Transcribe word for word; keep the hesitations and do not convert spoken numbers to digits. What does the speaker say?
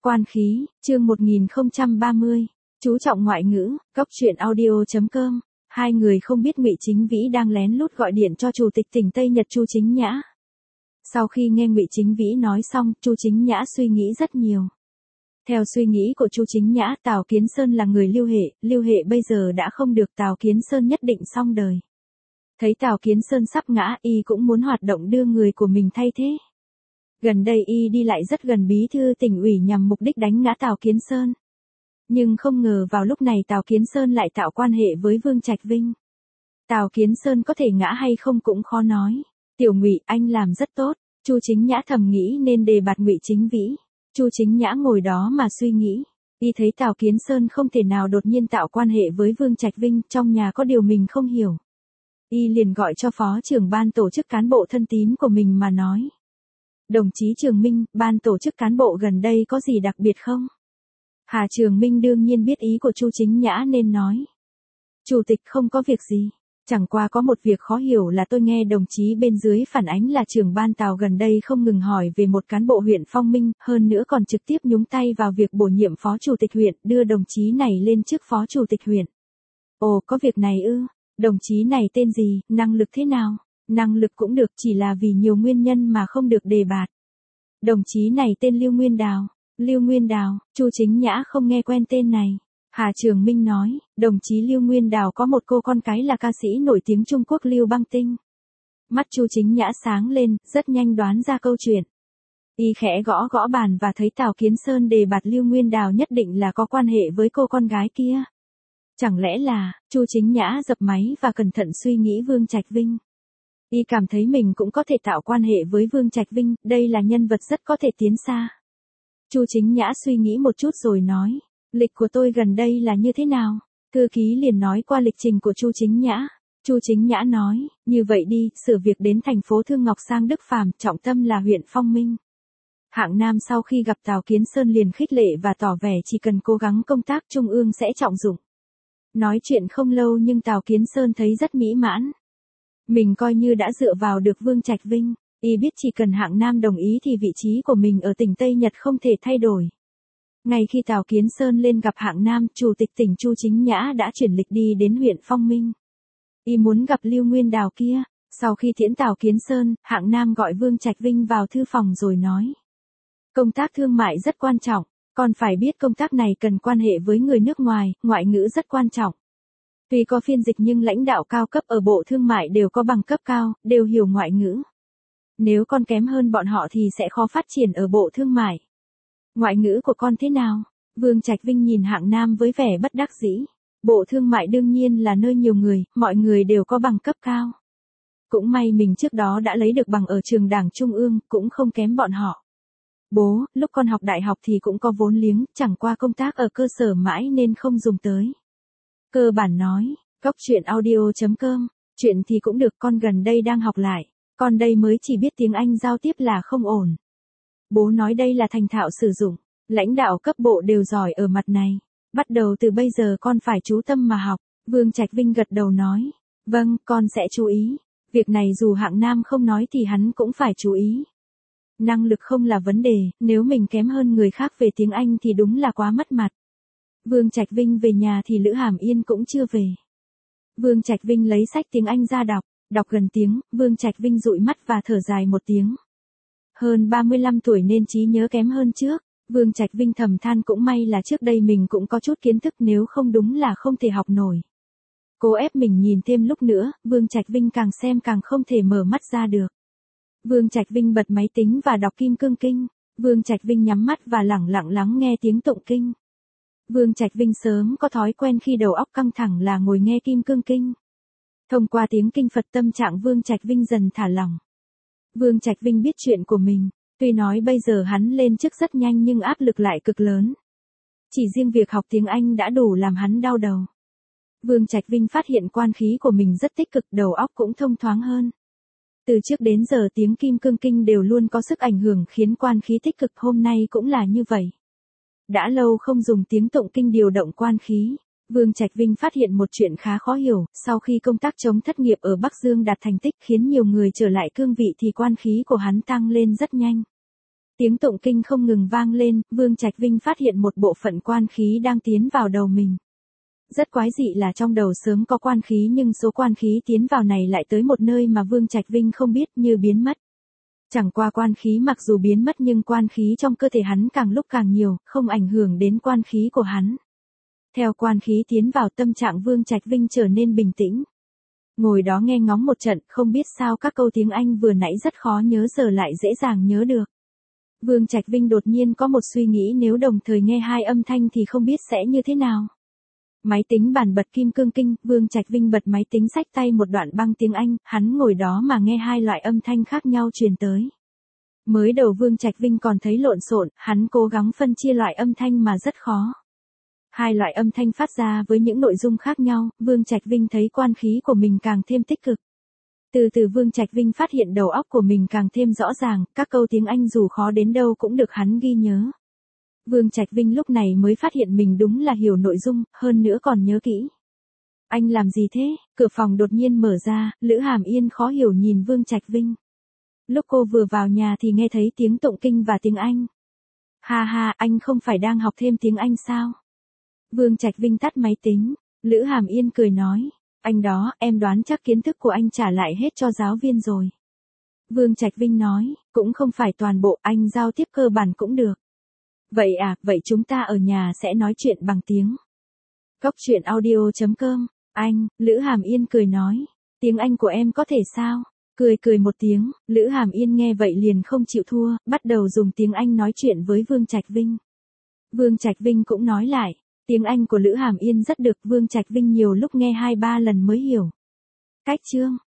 Quan khí, chương một nghìn không trăm ba mươi. Chú trọng ngoại ngữ, Cốc truyện audio chấm com. Hai người không biết Ngụy Chính Vĩ đang lén lút gọi điện cho chủ tịch tỉnh Tây Nhật Chu Chính Nhã. Sau khi nghe Ngụy Chính Vĩ nói xong, Chu Chính Nhã suy nghĩ rất nhiều. Theo suy nghĩ của Chu Chính Nhã, Tào Kiến Sơn là người Lưu Hệ, Lưu Hệ bây giờ đã không được, Tào Kiến Sơn nhất định xong đời. Thấy Tào Kiến Sơn sắp ngã, y cũng muốn hoạt động đưa người của mình thay thế. Gần đây y đi lại rất gần bí thư tỉnh ủy nhằm mục đích đánh ngã Tào Kiến Sơn. Nhưng không ngờ vào lúc này Tào Kiến Sơn lại tạo quan hệ với Vương Trạch Vinh. Tào Kiến Sơn có thể ngã hay không cũng khó nói. Tiểu Ngụy, anh làm rất tốt. Chu Chính Nhã thầm nghĩ nên đề bạt Ngụy Chính Vĩ. Chu Chính Nhã ngồi đó mà suy nghĩ. Y thấy Tào Kiến Sơn không thể nào đột nhiên tạo quan hệ với Vương Trạch Vinh, trong nhà có điều mình không hiểu. Y liền gọi cho phó trưởng ban tổ chức cán bộ thân tín của mình mà nói. Đồng chí Trường Minh, ban tổ chức cán bộ gần đây có gì đặc biệt không? Hà Trường Minh đương nhiên biết ý của Chu Chính Nhã nên nói. Chủ tịch không có việc gì. Chẳng qua có một việc khó hiểu là tôi nghe đồng chí bên dưới phản ánh là trưởng ban Tào gần đây không ngừng hỏi về một cán bộ huyện Phong Minh, hơn nữa còn trực tiếp nhúng tay vào việc bổ nhiệm phó chủ tịch huyện, đưa đồng chí này lên chức phó chủ tịch huyện. Ồ, có việc này ư? Đồng chí này tên gì, năng lực thế nào? Năng lực cũng được, chỉ là vì nhiều nguyên nhân mà không được đề bạt. Đồng chí này tên Lưu Nguyên Đào. Lưu Nguyên Đào, Chu Chính Nhã không nghe quen tên này. Hà Trường Minh nói, đồng chí Lưu Nguyên Đào có một cô con cái là ca sĩ nổi tiếng Trung Quốc Lưu Băng Tinh. Mắt Chu Chính Nhã sáng lên, rất nhanh đoán ra câu chuyện. Y khẽ gõ gõ bàn và thấy Tào Kiến Sơn đề bạt Lưu Nguyên Đào nhất định là có quan hệ với cô con gái kia. Chẳng lẽ là, Chu Chính Nhã dập máy và cẩn thận suy nghĩ Vương Trạch Vinh. Y cảm thấy mình cũng có thể tạo quan hệ với Vương Trạch Vinh, đây là nhân vật rất có thể tiến xa. Chu Chính Nhã suy nghĩ một chút rồi nói, lịch của tôi gần đây là như thế nào? Thư ký liền nói qua lịch trình của Chu Chính Nhã. Chu Chính Nhã nói, như vậy đi, sự việc đến thành phố Thương Ngọc sang Đức Phàm, trọng tâm là huyện Phong Minh. Hạng Nam sau khi gặp Tào Kiến Sơn liền khích lệ và tỏ vẻ chỉ cần cố gắng công tác Trung ương sẽ trọng dụng. Nói chuyện không lâu nhưng Tào Kiến Sơn thấy rất mỹ mãn. Mình coi như đã dựa vào được Vương Trạch Vinh, y biết chỉ cần Hạng Nam đồng ý thì vị trí của mình ở tỉnh Tây Nhật không thể thay đổi. Ngay khi Tào Kiến Sơn lên gặp Hạng Nam, Chủ tịch tỉnh Chu Chính Nhã đã chuyển lịch đi đến huyện Phong Minh. Y muốn gặp Lưu Nguyên Đào kia. Sau khi tiễn Tào Kiến Sơn, Hạng Nam gọi Vương Trạch Vinh vào thư phòng rồi nói. Công tác thương mại rất quan trọng, còn phải biết công tác này cần quan hệ với người nước ngoài, ngoại ngữ rất quan trọng. Tuy có phiên dịch nhưng lãnh đạo cao cấp ở Bộ Thương mại đều có bằng cấp cao, đều hiểu ngoại ngữ. Nếu con kém hơn bọn họ thì sẽ khó phát triển ở Bộ Thương mại. Ngoại ngữ của con thế nào? Vương Trạch Vinh nhìn Hạng Nam với vẻ bất đắc dĩ. Bộ Thương mại đương nhiên là nơi nhiều người, mọi người đều có bằng cấp cao. Cũng may mình trước đó đã lấy được bằng ở trường Đảng Trung ương, cũng không kém bọn họ. Bố, lúc con học đại học thì cũng có vốn liếng, chẳng qua công tác ở cơ sở mãi nên không dùng tới. Cơ bản nói, Cốc truyện audio chấm com, chuyện thì cũng được, con gần đây đang học lại, con đây mới chỉ biết tiếng Anh giao tiếp là không ổn. Bố nói đây là thành thạo sử dụng, lãnh đạo cấp bộ đều giỏi ở mặt này, bắt đầu từ bây giờ con phải chú tâm mà học. Vương Trạch Vinh gật đầu nói, vâng, con sẽ chú ý, việc này dù Hạng Nam không nói thì hắn cũng phải chú ý. Năng lực không là vấn đề, nếu mình kém hơn người khác về tiếng Anh thì đúng là quá mất mặt. Vương Trạch Vinh về nhà thì Lữ Hàm Yên cũng chưa về. Vương Trạch Vinh lấy sách tiếng Anh ra đọc, đọc gần tiếng, Vương Trạch Vinh dụi mắt và thở dài một tiếng. Hơn ba mươi lăm tuổi nên trí nhớ kém hơn trước, Vương Trạch Vinh thầm than cũng may là trước đây mình cũng có chút kiến thức, nếu không đúng là không thể học nổi. Cố ép mình nhìn thêm lúc nữa, Vương Trạch Vinh càng xem càng không thể mở mắt ra được. Vương Trạch Vinh bật máy tính và đọc Kim Cương Kinh, Vương Trạch Vinh nhắm mắt và lẳng lặng lắng nghe tiếng tụng kinh. Vương Trạch Vinh sớm có thói quen khi đầu óc căng thẳng là ngồi nghe Kim Cương Kinh. Thông qua tiếng kinh Phật tâm trạng Vương Trạch Vinh dần thả lỏng. Vương Trạch Vinh biết chuyện của mình, tuy nói bây giờ hắn lên chức rất nhanh nhưng áp lực lại cực lớn. Chỉ riêng việc học tiếng Anh đã đủ làm hắn đau đầu. Vương Trạch Vinh phát hiện quan khí của mình rất tích cực, đầu óc cũng thông thoáng hơn. Từ trước đến giờ tiếng Kim Cương Kinh đều luôn có sức ảnh hưởng khiến quan khí tích cực, hôm nay cũng là như vậy. Đã lâu không dùng tiếng tụng kinh điều động quan khí, Vương Trạch Vinh phát hiện một chuyện khá khó hiểu, sau khi công tác chống thất nghiệp ở Bắc Dương đạt thành tích khiến nhiều người trở lại cương vị thì quan khí của hắn tăng lên rất nhanh. Tiếng tụng kinh không ngừng vang lên, Vương Trạch Vinh phát hiện một bộ phận quan khí đang tiến vào đầu mình. Rất quái dị là trong đầu sớm có quan khí nhưng số quan khí tiến vào này lại tới một nơi mà Vương Trạch Vinh không biết, như biến mất. Chẳng qua quan khí mặc dù biến mất nhưng quan khí trong cơ thể hắn càng lúc càng nhiều, không ảnh hưởng đến quan khí của hắn. Theo quan khí tiến vào, tâm trạng Vương Trạch Vinh trở nên bình tĩnh. Ngồi đó nghe ngóng một trận, không biết sao các câu tiếng Anh vừa nãy rất khó nhớ giờ lại dễ dàng nhớ được. Vương Trạch Vinh đột nhiên có một suy nghĩ, nếu đồng thời nghe hai âm thanh thì không biết sẽ như thế nào. Máy tính bàn bật kim cương kinh, Vương Trạch Vinh bật máy tính xách tay một đoạn băng tiếng Anh, hắn ngồi đó mà nghe hai loại âm thanh khác nhau truyền tới. Mới đầu Vương Trạch Vinh còn thấy lộn xộn, hắn cố gắng phân chia loại âm thanh mà rất khó. Hai loại âm thanh phát ra với những nội dung khác nhau, Vương Trạch Vinh thấy quan khí của mình càng thêm tích cực. Từ từ Vương Trạch Vinh phát hiện đầu óc của mình càng thêm rõ ràng, các câu tiếng Anh dù khó đến đâu cũng được hắn ghi nhớ. Vương Trạch Vinh lúc này mới phát hiện mình đúng là hiểu nội dung, hơn nữa còn nhớ kỹ. Anh làm gì thế? Cửa phòng đột nhiên mở ra, Lữ Hàm Yên khó hiểu nhìn Vương Trạch Vinh. Lúc cô vừa vào nhà thì nghe thấy tiếng tụng kinh và tiếng Anh. Ha ha, anh không phải đang học thêm tiếng Anh sao? Vương Trạch Vinh tắt máy tính, Lữ Hàm Yên cười nói, anh đó, em đoán chắc kiến thức của anh trả lại hết cho giáo viên rồi. Vương Trạch Vinh nói, cũng không phải toàn bộ, anh giao tiếp cơ bản cũng được. Vậy à, vậy chúng ta ở nhà sẽ nói chuyện bằng tiếng. Cốc truyện audio chấm com, anh, Lữ Hàm Yên cười nói, tiếng Anh của em có thể sao? Cười cười một tiếng, Lữ Hàm Yên nghe vậy liền không chịu thua, bắt đầu dùng tiếng Anh nói chuyện với Vương Trạch Vinh. Vương Trạch Vinh cũng nói lại, tiếng Anh của Lữ Hàm Yên rất được, Vương Trạch Vinh nhiều lúc nghe hai ba lần mới hiểu. Cách chương